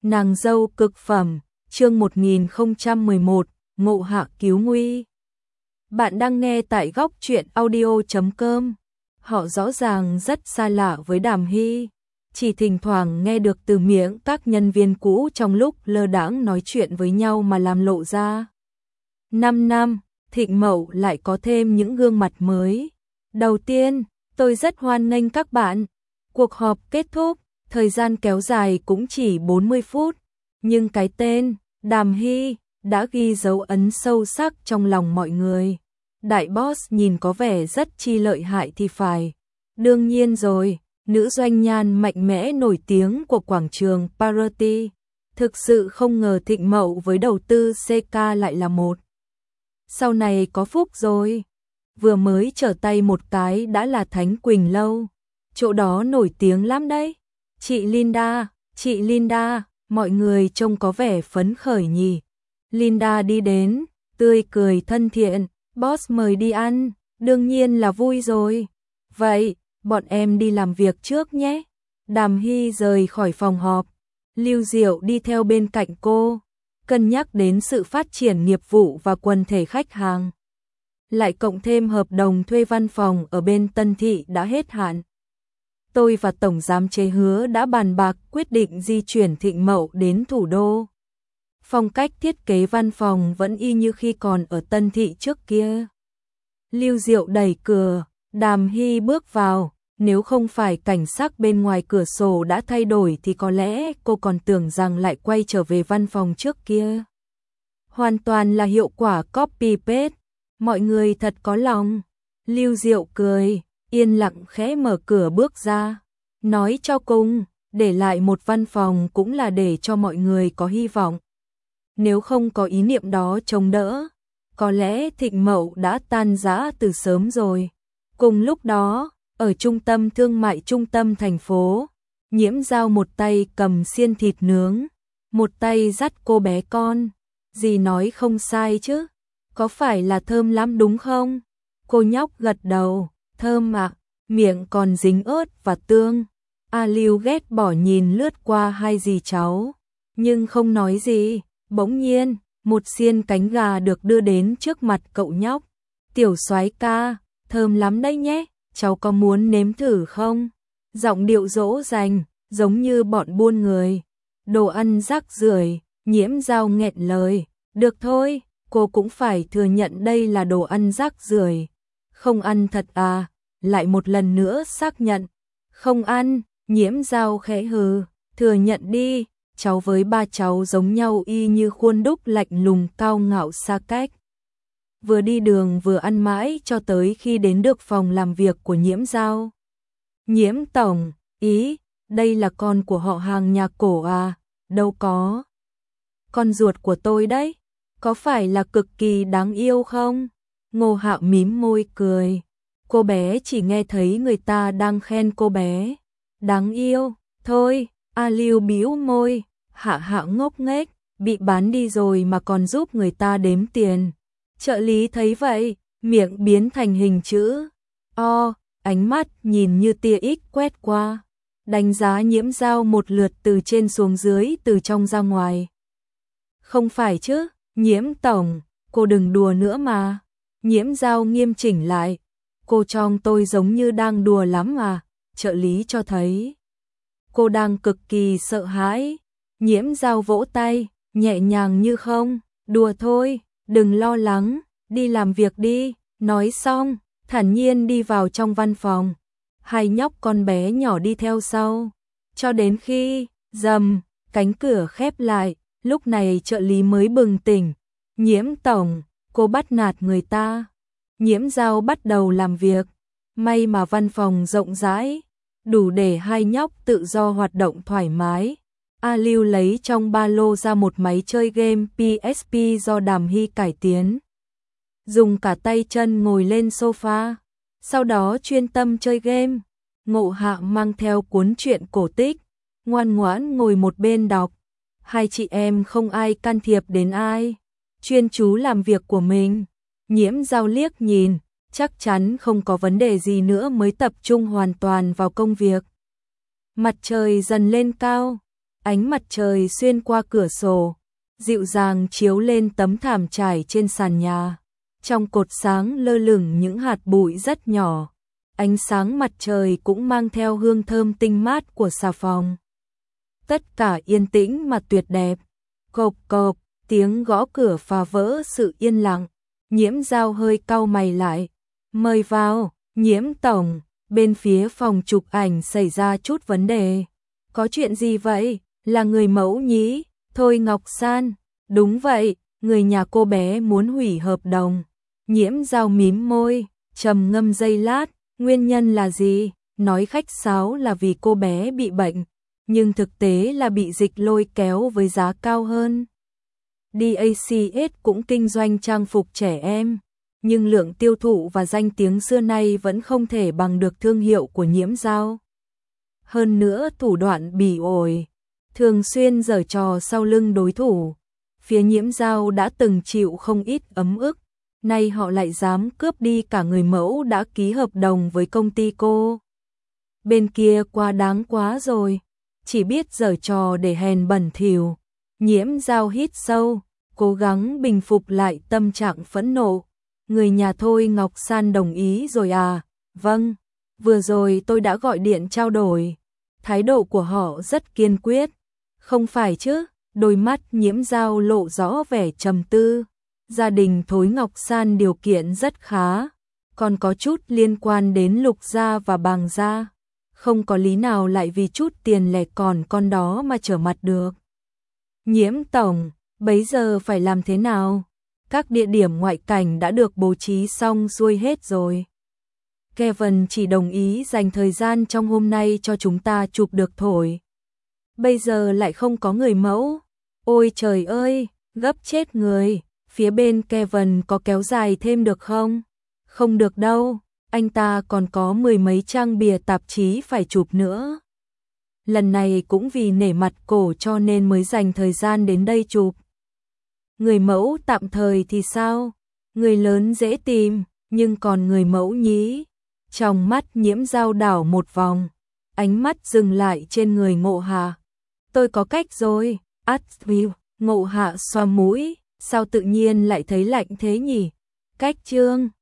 Nàng dâu cực phẩm, chương 1011, ngộ hạ cứu nguy. Bạn đang nghe tại góc truyện audio.com. Họ rõ ràng rất xa lạ với Đàm Hy, chỉ thỉnh thoảng nghe được từ miệng các nhân viên cũ trong lúc lơ đãng nói chuyện với nhau mà làm lộ ra. 5 năm, Thịnh Mậu lại có thêm những gương mặt mới. Đầu tiên, tôi rất hoan nghênh các bạn. Cuộc họp kết thúc, thời gian kéo dài cũng chỉ 40 phút, nhưng cái tên Đàm Hy đã ghi dấu ấn sâu sắc trong lòng mọi người. Đại boss nhìn có vẻ rất chi lợi hại thì phải. Đương nhiên rồi, nữ doanh nhan mạnh mẽ nổi tiếng của quảng trường Party. Thực sự không ngờ Thịnh Mậu với đầu tư CK lại là một. Sau này có phúc rồi. Vừa mới trở tay một cái đã là Thánh Quỳnh Lâu. Chỗ đó nổi tiếng lắm đấy. Chị Linda, mọi người trông có vẻ phấn khởi nhỉ. Linda đi đến, tươi cười thân thiện, boss mời đi ăn, đương nhiên là vui rồi. Vậy, bọn em đi làm việc trước nhé. Đàm Hy rời khỏi phòng họp, Lưu Diệu đi theo bên cạnh cô, cân nhắc đến sự phát triển nghiệp vụ và quần thể khách hàng. Lại cộng thêm hợp đồng thuê văn phòng ở bên Tân Thị đã hết hạn. Tôi và Tổng Giám chế Hứa đã bàn bạc quyết định di chuyển Thịnh Mậu đến thủ đô. Phong cách thiết kế văn phòng vẫn y như khi còn ở Tân Thị trước kia. Lưu Diệu đẩy cửa, Đàm Hy bước vào, nếu không phải cảnh sắc bên ngoài cửa sổ đã thay đổi thì có lẽ cô còn tưởng rằng lại quay trở về văn phòng trước kia. Hoàn toàn là hiệu quả copy-paste, mọi người thật có lòng. Lưu Diệu cười, yên lặng khẽ mở cửa bước ra, nói cho cùng, để lại một văn phòng cũng là để cho mọi người có hy vọng. Nếu không có ý niệm đó chống đỡ, có lẽ Thịnh Mậu đã tan rã từ sớm rồi. Cùng lúc đó, ở trung tâm thương mại trung tâm thành phố, Nhiễm Dao một tay cầm xiên thịt nướng, một tay dắt cô bé con. Dì nói không sai chứ, có phải là thơm lắm đúng không? Cô nhóc gật đầu, thơm ạ, miệng còn dính ớt và tương. A Lưu ghét bỏ nhìn lướt qua hai dì cháu, nhưng không nói gì. Bỗng nhiên, một xiên cánh gà được đưa đến trước mặt cậu nhóc. Tiểu soái ca, thơm lắm đấy nhé, cháu có muốn nếm thử không? Giọng điệu dỗ dành, giống như bọn buôn người. Đồ ăn rác rưởi, Nhiễm Dao nghẹn lời. Được thôi, cô cũng phải thừa nhận đây là đồ ăn rác rưởi. Không ăn thật à? Lại một lần nữa xác nhận. Không ăn, Nhiễm Dao khẽ hừ, thừa nhận đi. Cháu với ba cháu giống nhau y như khuôn đúc lạnh lùng cao ngạo xa cách. Vừa đi đường vừa ăn mãi cho tới khi đến được phòng làm việc của Nhiễm Dao. Nhiễm tổng, ý, đây là con của họ hàng nhà cổ à? Đâu có. Con ruột của tôi đấy, có phải là cực kỳ đáng yêu không? Ngô Hạo mím môi cười. Cô bé chỉ nghe thấy người ta đang khen cô bé. Đáng yêu, thôi. A Lưu bĩu môi, Hạ ngốc nghếch, bị bán đi rồi mà còn giúp người ta đếm tiền. Trợ lý thấy vậy, miệng biến thành hình chữ O, ánh mắt nhìn như tia X quét qua, đánh giá Nhiễm Dao một lượt từ trên xuống dưới từ trong ra ngoài. Không phải chứ, Nhiễm tổng, cô đừng đùa nữa mà. Nhiễm Dao nghiêm chỉnh lại, cô trông tôi giống như đang đùa lắm à, trợ lý cho thấy. Cô đang cực kỳ sợ hãi. Nhiễm Dao vỗ tay, nhẹ nhàng như không, đùa thôi, đừng lo lắng, đi làm việc đi. Nói xong, thản nhiên đi vào trong văn phòng. Hai nhóc con bé nhỏ đi theo sau. Cho đến khi, rầm, cánh cửa khép lại, lúc này trợ lý mới bừng tỉnh. Nhiễm tổng, cô bắt nạt người ta. Nhiễm Dao bắt đầu làm việc. May mà văn phòng rộng rãi, đủ để hai nhóc tự do hoạt động thoải mái. A Lưu lấy trong ba lô ra một máy chơi game PSP do Đàm Hy cải tiến. Dùng cả tay chân ngồi lên sofa, sau đó chuyên tâm chơi game. Ngộ Hạ mang theo cuốn truyện cổ tích, ngoan ngoãn ngồi một bên đọc. Hai chị em không ai can thiệp đến ai, chuyên chú làm việc của mình. Nhiễm Dao liếc nhìn, chắc chắn không có vấn đề gì nữa mới tập trung hoàn toàn vào công việc. Mặt trời dần lên cao, Ánh mặt trời xuyên qua cửa sổ, dịu dàng chiếu lên tấm thảm trải trên sàn nhà. Trong cột sáng lơ lửng những hạt bụi rất nhỏ. Ánh sáng mặt trời cũng mang theo hương thơm tinh mát của xà phòng. Tất cả yên tĩnh mà tuyệt đẹp. Cộp cộp, tiếng gõ cửa phá vỡ sự yên lặng. Nhiễm Dao hơi cau mày lại. Mời vào, Nhiễm tổng, bên phía phòng chụp ảnh xảy ra chút vấn đề. Có chuyện gì vậy? Là người mẫu nhí? Thôi Ngọc San. Đúng vậy, người nhà cô bé muốn hủy hợp đồng. Nhiễm Dao mím môi, trầm ngâm giây lát. Nguyên nhân là gì? Nói khách sáo là vì cô bé bị bệnh, nhưng thực tế là bị dịch lôi kéo với giá cao hơn. DACS cũng kinh doanh trang phục trẻ em, nhưng lượng tiêu thụ và danh tiếng xưa nay vẫn không thể bằng được thương hiệu của Nhiễm Dao. Hơn nữa thủ đoạn bỉ ổi, thường xuyên giở trò sau lưng đối thủ. Phía Nhiễm Dao đã từng chịu không ít ấm ức, nay họ lại dám cướp đi cả người mẫu đã ký hợp đồng với công ty cô. Bên kia quá đáng quá rồi, chỉ biết giở trò để hèn bẩn thỉu. Nhiễm Dao hít sâu, cố gắng bình phục lại tâm trạng phẫn nộ. Người nhà Thôi Ngọc San đồng ý rồi à? Vâng, vừa rồi tôi đã gọi điện trao đổi. Thái độ của họ rất kiên quyết. Không phải chứ? Đôi mắt Nhiễm Dao lộ rõ vẻ trầm tư. Gia đình Thôi Ngọc San điều kiện rất khá, còn có chút liên quan đến Lục gia và Bàng gia. Không có lý nào lại vì chút tiền lẻ còn con đó mà trở mặt được. Nhiễm tổng, bấy giờ phải làm thế nào? Các địa điểm ngoại cảnh đã được bố trí xong xuôi hết rồi. Kevin chỉ đồng ý dành thời gian trong hôm nay cho chúng ta chụp được thôi. Bây giờ lại không có người mẫu. Ôi trời ơi, gấp chết người. Phía bên Kevin có kéo dài thêm được không? Không được đâu, anh ta còn có 10 mấy trang bìa tạp chí phải chụp nữa. Lần này cũng vì nể mặt cổ cho nên mới dành thời gian đến đây chụp. Người mẫu tạm thời thì sao? Người lớn dễ tìm, nhưng còn người mẫu nhí. Trong mắt Nhiễm Dao đảo một vòng, ánh mắt dừng lại trên người Ngộ Hạ. Tôi có cách rồi. Ngộ Hạ xoa mũi, sao tự nhiên lại thấy lạnh thế nhỉ? Cách chương